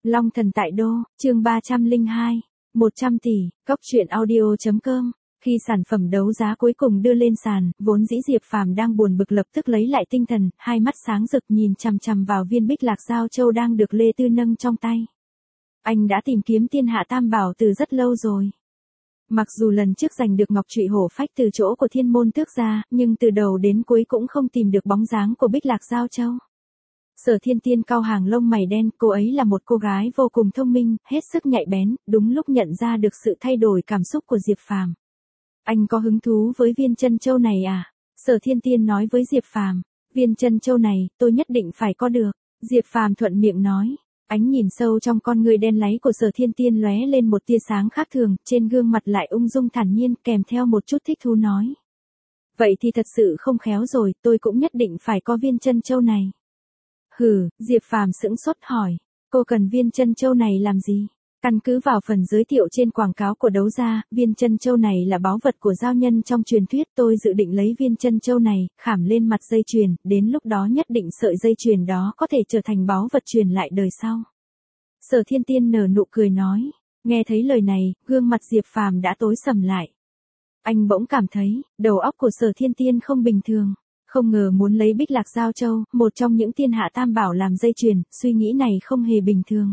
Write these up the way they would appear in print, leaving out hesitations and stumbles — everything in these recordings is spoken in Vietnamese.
Long thần tại đô, chương 302, 100 tỷ, góc truyện audio.com. Khi sản phẩm đấu giá cuối cùng đưa lên sàn, vốn dĩ Diệp Phàm đang buồn bực lập tức lấy lại tinh thần, hai mắt sáng rực nhìn chằm chằm vào viên bích lạc giao châu đang được Lê Tư nâng trong tay. Anh đã tìm kiếm thiên hạ tam bảo từ rất lâu rồi. Mặc dù lần trước giành được ngọc trụy hổ phách từ chỗ của thiên môn tước gia, nhưng từ đầu đến cuối cũng không tìm được bóng dáng của bích lạc giao châu. Sở Thiên Tiên cau hàng lông mày đen, cô ấy là một cô gái vô cùng thông minh, hết sức nhạy bén, đúng lúc nhận ra được sự thay đổi cảm xúc của Diệp Phàm. Anh có hứng thú với viên chân châu này à? Sở Thiên Tiên nói với Diệp Phàm, viên chân châu này, tôi nhất định phải có được. Diệp Phàm thuận miệng nói, ánh nhìn sâu trong con người đen láy của Sở Thiên Tiên lóe lên một tia sáng khác thường, trên gương mặt lại ung dung thản nhiên kèm theo một chút thích thú nói. Vậy thì thật sự không khéo rồi, tôi cũng nhất định phải có viên chân châu này. Hừ, Diệp Phàm sững sốt hỏi, cô cần viên chân châu này làm gì? Căn cứ vào phần giới thiệu trên quảng cáo của đấu giá, viên chân châu này là báu vật của giao nhân trong truyền thuyết, tôi dự định lấy viên chân châu này, khảm lên mặt dây chuyền, đến lúc đó nhất định sợi dây chuyền đó có thể trở thành báu vật truyền lại đời sau. Sở Thiên Tiên nở nụ cười nói, nghe thấy lời này, gương mặt Diệp Phàm đã tối sầm lại. Anh bỗng cảm thấy, đầu óc của Sở Thiên Tiên không bình thường. Không ngờ muốn lấy bích lạc giao châu, một trong những thiên hạ tam bảo làm dây chuyền, suy nghĩ này không hề bình thường.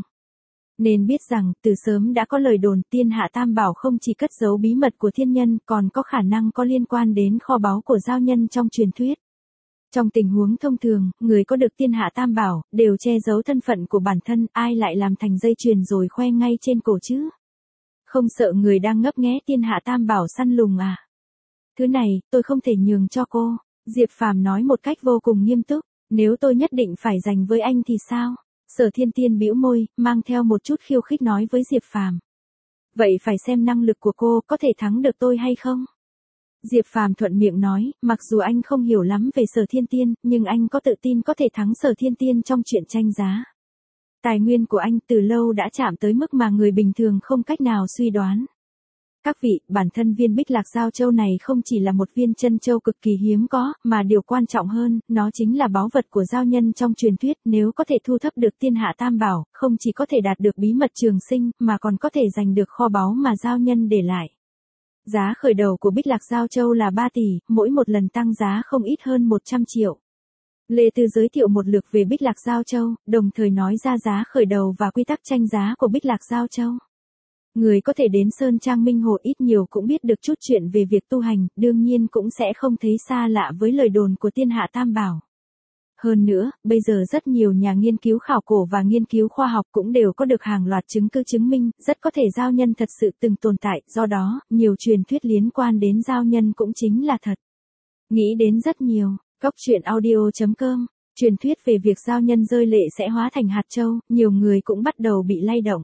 Nên biết rằng, từ sớm đã có lời đồn thiên hạ tam bảo không chỉ cất giấu bí mật của thiên nhân, còn có khả năng có liên quan đến kho báu của giao nhân trong truyền thuyết. Trong tình huống thông thường, người có được thiên hạ tam bảo, đều che giấu thân phận của bản thân, ai lại làm thành dây chuyền rồi khoe ngay trên cổ chứ? Không sợ người đang ngấp nghé thiên hạ tam bảo săn lùng à? Thứ này, tôi không thể nhường cho cô. Diệp Phàm nói một cách vô cùng nghiêm túc, nếu tôi nhất định phải giành với anh thì sao? Sở Thiên Tiên bĩu môi, mang theo một chút khiêu khích nói với Diệp Phàm. Vậy phải xem năng lực của cô có thể thắng được tôi hay không? Diệp Phàm thuận miệng nói, mặc dù anh không hiểu lắm về Sở Thiên Tiên, nhưng anh có tự tin có thể thắng Sở Thiên Tiên trong chuyện tranh giá. Tài nguyên của anh từ lâu đã chạm tới mức mà người bình thường không cách nào suy đoán. Các vị, bản thân viên bích lạc giao châu này không chỉ là một viên chân châu cực kỳ hiếm có, mà điều quan trọng hơn, nó chính là báu vật của giao nhân trong truyền thuyết, nếu có thể thu thập được thiên hạ tam bảo, không chỉ có thể đạt được bí mật trường sinh, mà còn có thể giành được kho báu mà giao nhân để lại. Giá khởi đầu của bích lạc giao châu là 3 tỷ, mỗi một lần tăng giá không ít hơn 100 triệu. Lê Tư giới thiệu một lượt về bích lạc giao châu, đồng thời nói ra giá khởi đầu và quy tắc tranh giá của bích lạc giao châu. Người có thể đến Sơn Trang Minh Hồ ít nhiều cũng biết được chút chuyện về việc tu hành, đương nhiên cũng sẽ không thấy xa lạ với lời đồn của thiên hạ tam bảo. Hơn nữa, bây giờ rất nhiều nhà nghiên cứu khảo cổ và nghiên cứu khoa học cũng đều có được hàng loạt chứng cứ chứng minh, rất có thể giao nhân thật sự từng tồn tại, do đó, nhiều truyền thuyết liên quan đến giao nhân cũng chính là thật. Nghĩ đến rất nhiều, góc truyện audio.com, truyền thuyết về việc giao nhân rơi lệ sẽ hóa thành hạt châu, nhiều người cũng bắt đầu bị lay động.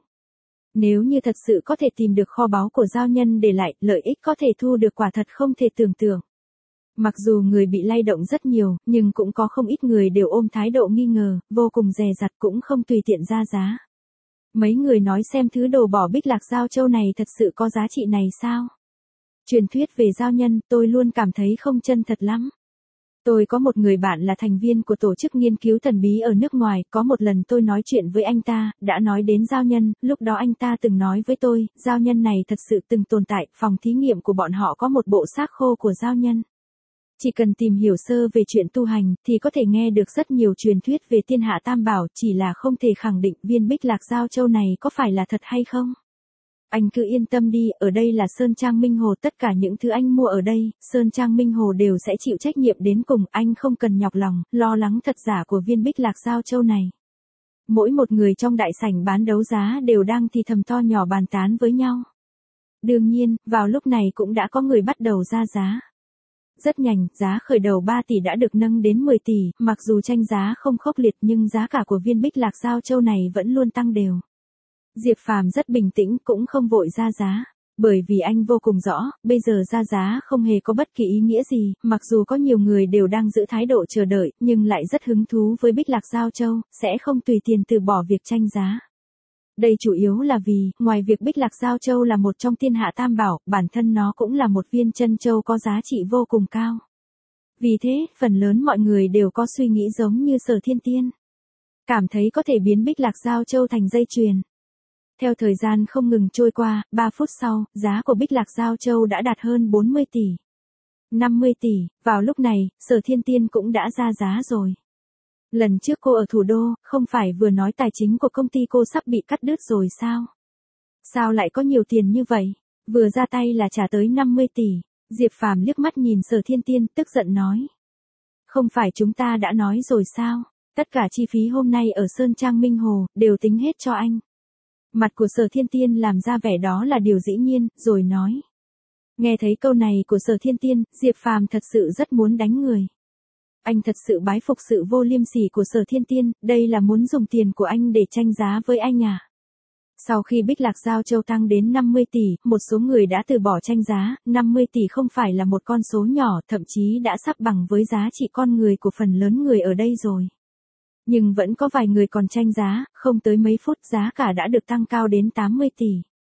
Nếu như thật sự có thể tìm được kho báu của giao nhân để lại, lợi ích có thể thu được quả thật không thể tưởng tượng. Mặc dù người bị lay động rất nhiều, nhưng cũng có không ít người đều ôm thái độ nghi ngờ, vô cùng dè dặt cũng không tùy tiện ra giá. Mấy người nói xem thứ đồ bỏ bích lạc giao châu này thật sự có giá trị này sao? Truyền thuyết về giao nhân, tôi luôn cảm thấy không chân thật lắm. Tôi có một người bạn là thành viên của tổ chức nghiên cứu thần bí ở nước ngoài, có một lần tôi nói chuyện với anh ta, đã nói đến giao nhân, lúc đó anh ta từng nói với tôi, giao nhân này thật sự từng tồn tại, phòng thí nghiệm của bọn họ có một bộ xác khô của giao nhân. Chỉ cần tìm hiểu sơ về chuyện tu hành, thì có thể nghe được rất nhiều truyền thuyết về thiên hạ tam bảo, chỉ là không thể khẳng định viên bích lạc giao châu này có phải là thật hay không. Anh cứ yên tâm đi, ở đây là Sơn Trang Minh Hồ, tất cả những thứ anh mua ở đây, Sơn Trang Minh Hồ đều sẽ chịu trách nhiệm đến cùng, anh không cần nhọc lòng, lo lắng thật giả của viên bích lạc giao châu này. Mỗi một người trong đại sảnh bán đấu giá đều đang thì thầm to nhỏ bàn tán với nhau. Đương nhiên, vào lúc này cũng đã có người bắt đầu ra giá. Rất nhanh, giá khởi đầu 3 tỷ đã được nâng đến 10 tỷ, mặc dù tranh giá không khốc liệt nhưng giá cả của viên bích lạc giao châu này vẫn luôn tăng đều. Diệp Phàm rất bình tĩnh cũng không vội ra giá, bởi vì anh vô cùng rõ, bây giờ ra giá không hề có bất kỳ ý nghĩa gì, mặc dù có nhiều người đều đang giữ thái độ chờ đợi, nhưng lại rất hứng thú với bích lạc giao châu, sẽ không tùy tiền từ bỏ việc tranh giá. Đây chủ yếu là vì, ngoài việc bích lạc giao châu là một trong thiên hạ tam bảo, bản thân nó cũng là một viên chân châu có giá trị vô cùng cao. Vì thế, phần lớn mọi người đều có suy nghĩ giống như Sở Thiên Tiên. cảm thấy có thể biến Bích Lạc Giao Châu thành dây chuyền. Theo thời gian không ngừng trôi qua, 3 phút sau, giá của Bích Lạc Giao Châu đã đạt hơn 40 tỷ. 50 tỷ, vào lúc này, Sở Thiên Tiên cũng đã ra giá rồi. Lần trước cô ở thủ đô, không phải vừa nói tài chính của công ty cô sắp bị cắt đứt rồi sao? Sao lại có nhiều tiền như vậy? Vừa ra tay là trả tới 50 tỷ. Diệp Phàm liếc mắt nhìn Sở Thiên Tiên, tức giận nói. Không phải chúng ta đã nói rồi sao? Tất cả chi phí hôm nay ở Sơn Trang Minh Hồ, đều tính hết cho anh. Mặt của Sở Thiên Tiên làm ra vẻ đó là điều dĩ nhiên, rồi nói. Nghe thấy câu này của Sở Thiên Tiên, Diệp Phàm thật sự rất muốn đánh người. Anh thật sự bái phục sự vô liêm sỉ của Sở Thiên Tiên, đây là muốn dùng tiền của anh để tranh giá với anh à? Sau khi Bích Lạc Giao Châu tăng đến 50 tỷ, một số người đã từ bỏ tranh giá, 50 tỷ không phải là một con số nhỏ, thậm chí đã sắp bằng với giá trị con người của phần lớn người ở đây rồi. Nhưng vẫn có vài người còn tranh giá, không tới mấy phút giá cả đã được tăng cao đến 80 tỷ.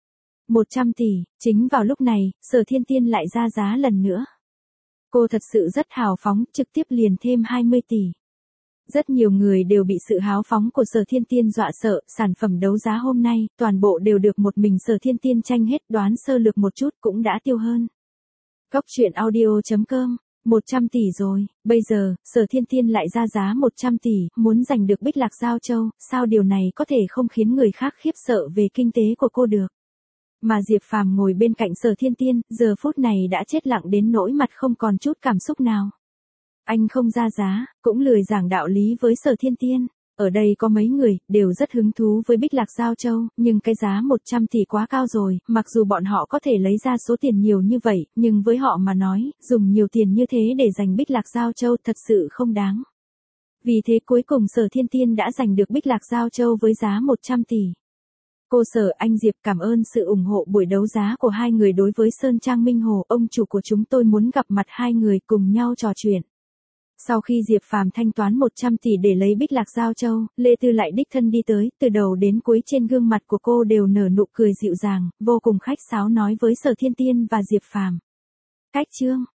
100 tỷ, chính vào lúc này, Sở Thiên Tiên lại ra giá lần nữa. Cô thật sự rất hào phóng, trực tiếp liền thêm 20 tỷ. Rất nhiều người đều bị sự háo phóng của Sở Thiên Tiên dọa sợ, sản phẩm đấu giá hôm nay, toàn bộ đều được một mình Sở Thiên Tiên tranh hết, đoán sơ lược một chút cũng đã tiêu hơn. Góc truyện audio.com, 100 tỷ rồi, bây giờ, Sở Thiên Tiên lại ra giá 100 tỷ, muốn giành được Bích Lạc Giao Châu, sao điều này có thể không khiến người khác khiếp sợ về kinh tế của cô được. Mà Diệp Phàm ngồi bên cạnh Sở Thiên Tiên, giờ phút này đã chết lặng đến nỗi mặt không còn chút cảm xúc nào. Anh không ra giá, cũng lười giảng đạo lý với Sở Thiên Tiên. Ở đây có mấy người, đều rất hứng thú với Bích Lạc Giao Châu, nhưng cái giá 100 tỷ quá cao rồi, mặc dù bọn họ có thể lấy ra số tiền nhiều như vậy, nhưng với họ mà nói, dùng nhiều tiền như thế để giành Bích Lạc Giao Châu thật sự không đáng. Vì thế cuối cùng Sở Thiên Tiên đã giành được Bích Lạc Giao Châu với giá 100 tỷ. Cô Sở, anh Diệp, cảm ơn sự ủng hộ buổi đấu giá của hai người đối với Sơn Trang Minh Hồ, ông chủ của chúng tôi muốn gặp mặt hai người cùng nhau trò chuyện. Sau khi Diệp Phàm thanh toán 100 tỷ để lấy Bích Lạc Giao Châu, Lê Tư lại đích thân đi tới, từ đầu đến cuối trên gương mặt của cô đều nở nụ cười dịu dàng, vô cùng khách sáo nói với Sở Thiên Tiên và Diệp Phàm. Cách chương